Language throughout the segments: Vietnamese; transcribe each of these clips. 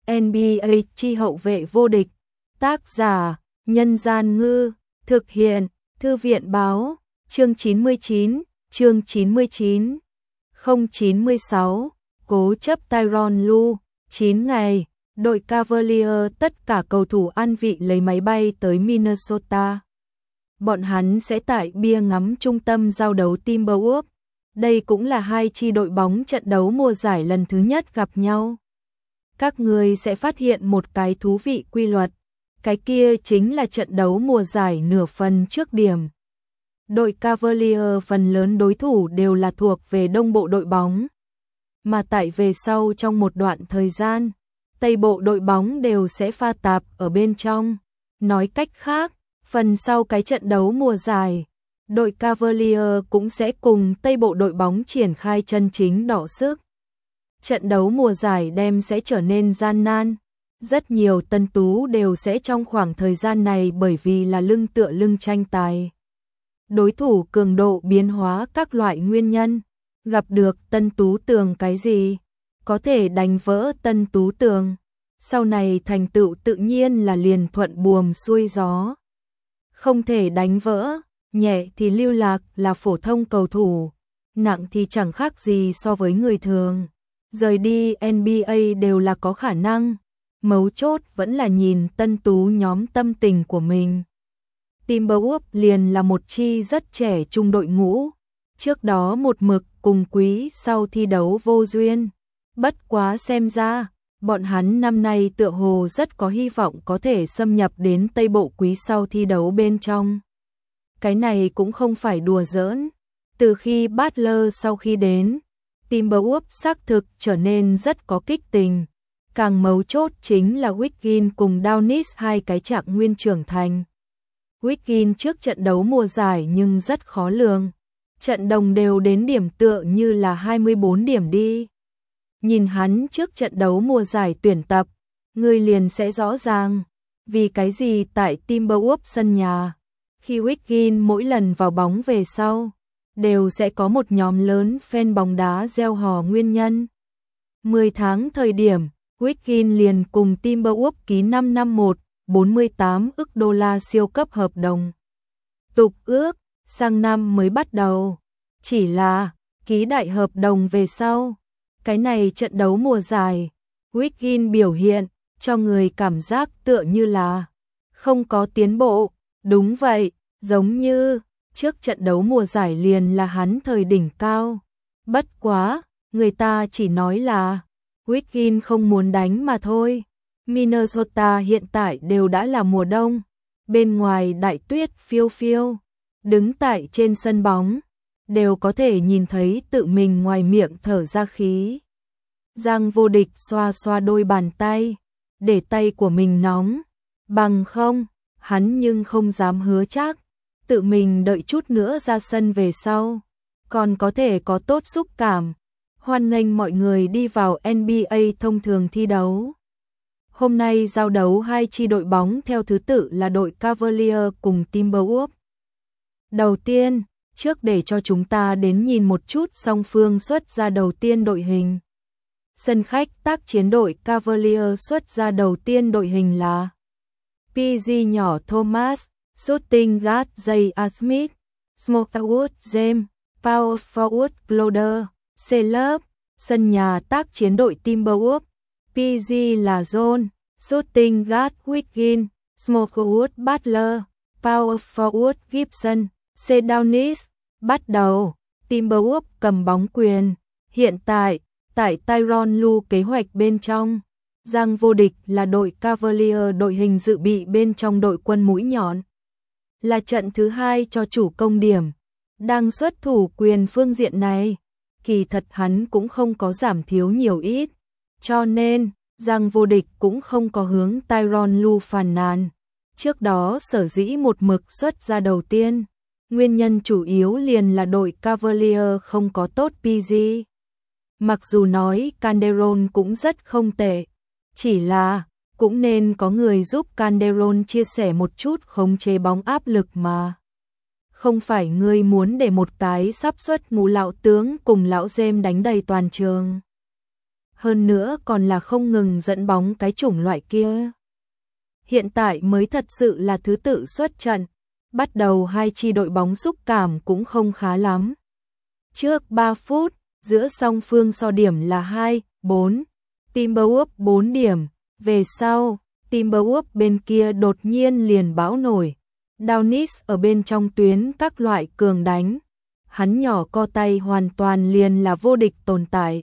NBA chi hậu vệ vô địch. Tác giả: Nhân Gian Ngư. Thực hiện: Thư viện Báo. Chương 99. Chương 99. 096. Cố chấp Tyronn Lue. 9 ngày. Đội Cavaliers tất cả cầu thủ an vị lấy máy bay tới Minnesota. Bọn hắn sẽ tại bia ngắm trung tâm giao đấu Timberwolves. Đây cũng là hai chi đội bóng trận đấu mùa giải lần thứ nhất gặp nhau. Các người sẽ phát hiện một cái thú vị quy luật. Cái kia chính là trận đấu mùa giải nửa phần trước điểm. Đội Cavaliers phần lớn đối thủ đều là thuộc về đông bộ đội bóng. Mà tại về sau trong một đoạn thời gian, tây bộ đội bóng đều sẽ pha tạp ở bên trong. Nói cách khác, phần sau cái trận đấu mùa giải, đội Cavaliers cũng sẽ cùng tây bộ đội bóng triển khai chân chính đọ sức. Trận đấu mùa giải đem sẽ trở nên gian nan. Rất nhiều tân tú đều sẽ trong khoảng thời gian này bởi vì là lưng tựa lưng tranh tài. Đối thủ cường độ biến hóa các loại nguyên nhân. Gặp được tân tú tường cái gì? Có thể đánh vỡ tân tú tường. Sau này thành tựu tự nhiên là liền thuận buồm xuôi gió. Không thể đánh vỡ, nhẹ thì lưu lạc là phổ thông cầu thủ, nặng thì chẳng khác gì so với người thường. Rời đi NBA đều là có khả năng, mấu chốt vẫn là nhìn tân tú nhóm tâm tình của mình. Timberwolves liền là một chi rất trẻ trung đội ngũ, trước đó một mực cùng Quý sau thi đấu vô duyên. Bất quá xem ra, bọn hắn năm nay tựa hồ rất có hy vọng có thể xâm nhập đến Tây Bộ Quý sau thi đấu bên trong. Cái này cũng không phải đùa giỡn. Từ khi Butler sau khi đến, Timberwolves xác thực trở nên rất có kích tình. Càng mấu chốt chính là Wiggins cùng Downis hai cái trạng nguyên trưởng thành. Wiggins trước trận đấu mùa giải nhưng rất khó lường. Trận đồng đều đến điểm tựa như là 24 điểm đi. Nhìn hắn trước trận đấu mùa giải tuyển tập, người liền sẽ rõ ràng vì cái gì tại Timberwolves sân nhà, khi Wiggins mỗi lần vào bóng về sau, đều sẽ có một nhóm lớn fan bóng đá reo hò nguyên nhân. 10 tháng thời điểm, Wiggins liền cùng Timberwolves ký 5 năm 48 ức đô la siêu cấp hợp đồng. Tục ước, sang năm mới bắt đầu. Chỉ là, ký đại hợp đồng về sau. Cái này trận đấu mùa giải, Wiggins biểu hiện, cho người cảm giác tựa như là không có tiến bộ. Đúng vậy, giống như trước trận đấu mùa giải liền là hắn thời đỉnh cao. Bất quá, người ta chỉ nói là Wiggins không muốn đánh mà thôi. Minnesota hiện tại đều đã là mùa đông, bên ngoài đại tuyết phiêu phiêu, đứng tại trên sân bóng, đều có thể nhìn thấy tự mình ngoài miệng thở ra khí. Giang Vô Địch xoa xoa đôi bàn tay, để tay của mình nóng, bằng không, hắn nhưng không dám hứa chắc, tự mình đợi chút nữa ra sân về sau, còn có thể có tốt xúc cảm. Hoan nghênh mọi người đi vào NBA thông thường thi đấu. Hôm nay giao đấu hai chi đội bóng theo thứ tự là đội Cavaliers cùng Timberwolves. Đầu tiên, trước để cho chúng ta đến nhìn một chút song phương xuất ra đầu tiên đội hình. Sân khách tác chiến đội Cavaliers xuất ra đầu tiên đội hình là PG nhỏ Thomas, Shooting Guard J.R. Smith, Smallwood James, Power Forward Crowder, C-Love. Sân nhà tác chiến đội Timberwolves, PG là John, Shooting Guard Wiggins, Smallwood Butler, Power Forward Gibson, C. Downis. Bắt đầu, Timberwolves cầm bóng quyền. Hiện tại Tyronn Lue kế hoạch bên trong, Giang Vô Địch là đội Cavaliers đội hình dự bị bên trong đội quân mũi nhọn. Là trận thứ hai cho chủ công điểm. Đang xuất thủ quyền phương diện này, kỳ thật hắn cũng không có giảm thiếu nhiều ít. Cho nên, Giang Vô Địch cũng không có hướng Tyronn Lue phàn nàn. Trước đó sở dĩ một mực xuất ra đầu tiên, nguyên nhân chủ yếu liền là đội Cavaliers không có tốt PG. Mặc dù nói Calderon cũng rất không tệ, chỉ là cũng nên có người giúp Calderon chia sẻ một chút khống chế bóng áp lực mà. Không phải ngươi muốn để một cái sắp xuất ngũ lão tướng cùng lão James đánh đầy toàn trường. hơn nữa còn là không ngừng dẫn bóng cái chủng loại kia. Hiện tại mới thật sự là thứ tự xuất trận, bắt đầu hai chi đội bóng xúc cảm cũng không khá lắm. Trước 3 phút, giữa song phương so điểm là 2-4, Timberwolves 4 điểm, về sau, Timberwolves bên kia đột nhiên liền bão nổi. Downis ở bên trong tuyến các loại cường đánh, hắn nhỏ co tay hoàn toàn liền là vô địch tồn tại.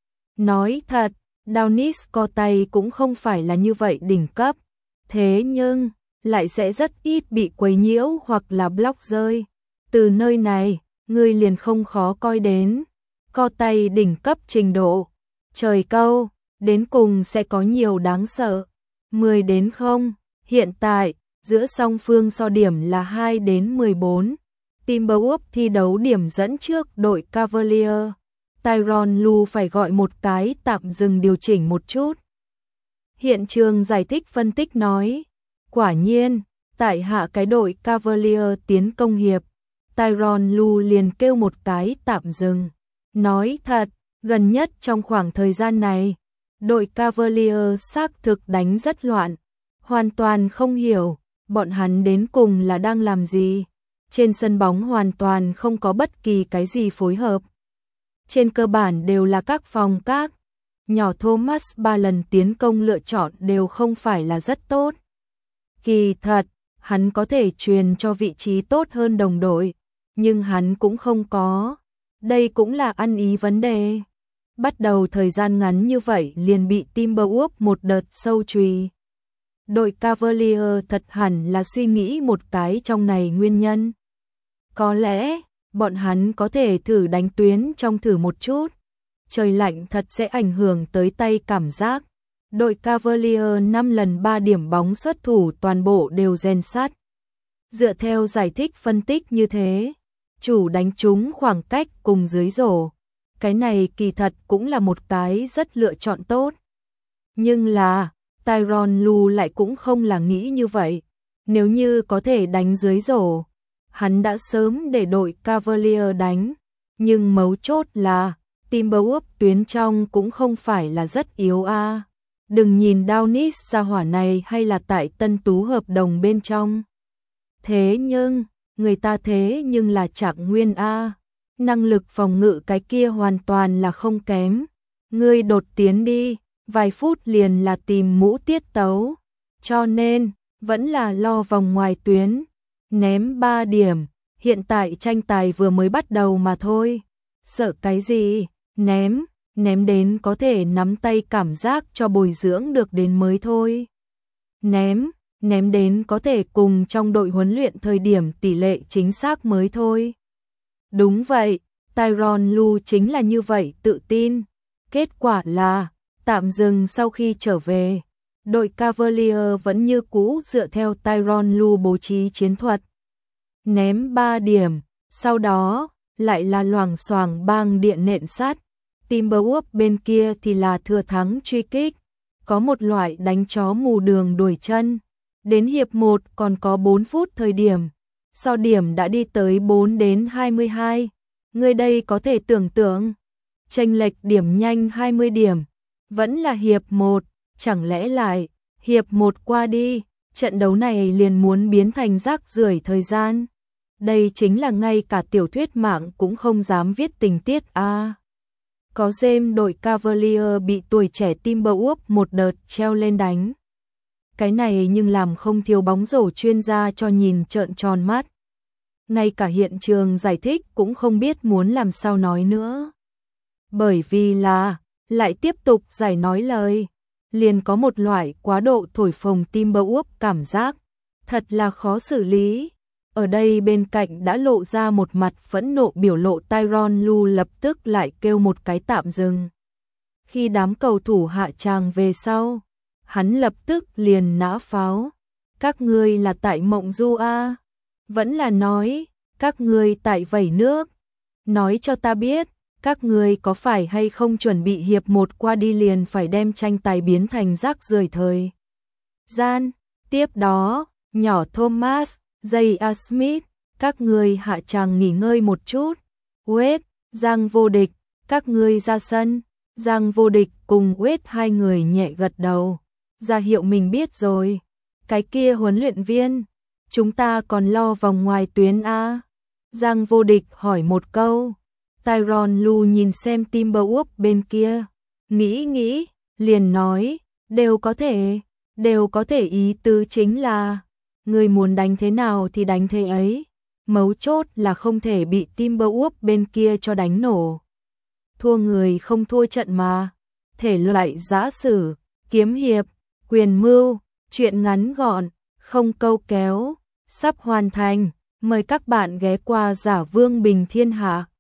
Nói thật, Downis co tay cũng không phải là như vậy đỉnh cấp, thế nhưng lại sẽ rất ít bị quấy nhiễu hoặc là block rơi. Từ nơi này, ngươi liền không khó coi đến co tay đỉnh cấp trình độ. Trời câu, đến cùng sẽ có nhiều đáng sợ. 10-0, hiện tại, giữa song phương so điểm là 2-14. Timberwolves thi đấu điểm dẫn trước đội Cavaliers. Tyronn Lue phải gọi một cái tạm dừng điều chỉnh một chút. Hiện trường giải thích phân tích nói, quả nhiên, tại hạ cái đội Cavaliers tiến công hiệp, Tyronn Lue liền kêu một cái tạm dừng. Nói thật, gần nhất trong khoảng thời gian này, đội Cavaliers xác thực đánh rất loạn, hoàn toàn không hiểu bọn hắn đến cùng là đang làm gì. Trên sân bóng hoàn toàn không có bất kỳ cái gì phối hợp. Trên cơ bản đều là các phòng các. Nhỏ Thomas 3 lần tiến công lựa chọn đều không phải là rất tốt. Kỳ thật, hắn có thể truyền cho vị trí tốt hơn đồng đội, nhưng hắn cũng không có. Đây cũng là ăn ý vấn đề. Bắt đầu thời gian ngắn như vậy liền bị Timberwolves một đợt sâu chùy. Đội Cavaliers thật hẳn là suy nghĩ một cái trong này nguyên nhân. Có lẽ, bọn hắn có thể thử đánh tuyến trong thử một chút. Trời lạnh thật sẽ ảnh hưởng tới tay cảm giác. Đội Cavaliers 5 lần 3 điểm bóng xuất thủ toàn bộ đều rèn sát. Dựa theo giải thích phân tích như thế, chủ đánh trúng khoảng cách cùng dưới rổ. Cái này kỳ thật cũng là một cái rất lựa chọn tốt. Nhưng là, Tyronn Lue lại cũng không là nghĩ như vậy. Nếu như có thể đánh dưới rổ, hắn đã sớm để đội Cavaliers đánh. Nhưng mấu chốt là, Timberwolves tuyến trong cũng không phải là rất yếu a. Đừng nhìn Downis ra hỏa này hay là tại Tân Tú hợp đồng bên trong. Thế nhưng, người ta thế nhưng là Trạng Nguyên a. Năng lực phòng ngự cái kia hoàn toàn là không kém. Ngươi đột tiến đi, vài phút liền là tìm mũ tiết tấu. Cho nên, vẫn là lo vòng ngoài tuyến. Ném 3 điểm, hiện tại tranh tài vừa mới bắt đầu mà thôi. Sợ cái gì, ném đến có thể nắm tay cảm giác cho bồi dưỡng được đến mới thôi. Ném đến có thể cùng trong đội huấn luyện thời điểm tỷ lệ chính xác mới thôi. Đúng vậy, Tyronn Lue chính là như vậy tự tin. Kết quả là, tạm dừng sau khi trở về, đội Cavaliers vẫn như cũ dựa theo Tyronn Lue bố trí chiến thuật. Ném 3 điểm, sau đó, lại là loảng xoảng bang điện nện sát. Timberwolves bên kia thì là thừa thắng truy kích, có một loại đánh chó mù đường đuổi chân. Đến hiệp 1 còn có 4 phút thời điểm, so điểm đã đi tới 4-22. Người đây có thể tưởng tượng, chênh lệch điểm nhanh 20 điểm, vẫn là hiệp 1, chẳng lẽ lại, hiệp 1 qua đi, trận đấu này liền muốn biến thành rác rưởi thời gian. Đây chính là ngay cả tiểu thuyết mạng cũng không dám viết tình tiết a. Có James đội Cavaliers bị tuổi trẻ Timberwolves một đợt treo lên đánh. Cái này nhưng làm không thiếu bóng rổ chuyên gia cho nhìn trợn tròn mắt. Ngay cả hiện trường giải thích cũng không biết muốn làm sao nói nữa. Bởi vì là, lại tiếp tục giải nói lời, liền có một loại quá độ thổi phồng Timberwolves cảm giác, thật là khó xử lý. Ở đây bên cạnh đã lộ ra một mặt phẫn nộ biểu lộ Tyronn Lue lập tức lại kêu một cái tạm dừng. Khi đám cầu thủ hạ tràng về sau, hắn lập tức liền nã pháo. Các ngươi là tại mộng du a? Vẫn là nói, các ngươi tại vẩy nước. Nói cho ta biết, các ngươi có phải hay không chuẩn bị hiệp 1 qua đi liền phải đem tranh tài biến thành rác rưởi thời gian. Tiếp đó, nhỏ Thomas, J.A. Smith, các ngươi hạ tràng nghỉ ngơi một chút. Wade, Giang vô địch, các ngươi ra sân. Giang Vô Địch cùng Wade hai người nhẹ gật đầu, ra hiệu mình biết rồi. Cái kia huấn luyện viên, chúng ta còn lo vòng ngoài tuyến a? Giang Vô Địch hỏi một câu. Tyronn Lue nhìn xem Timberwolves bên kia, nghĩ, liền nói, đều có thể, ý tứ chính là, người muốn đánh thế nào thì đánh thế ấy, mấu chốt là không thể bị Timberwolves bên kia cho đánh nổ. Thua người không thua trận mà, thể loại giã sử, kiếm hiệp, quyền mưu, chuyện ngắn gọn, không câu kéo, sắp hoàn thành, mời các bạn ghé qua Giả Vương Bình Thiên Hạ.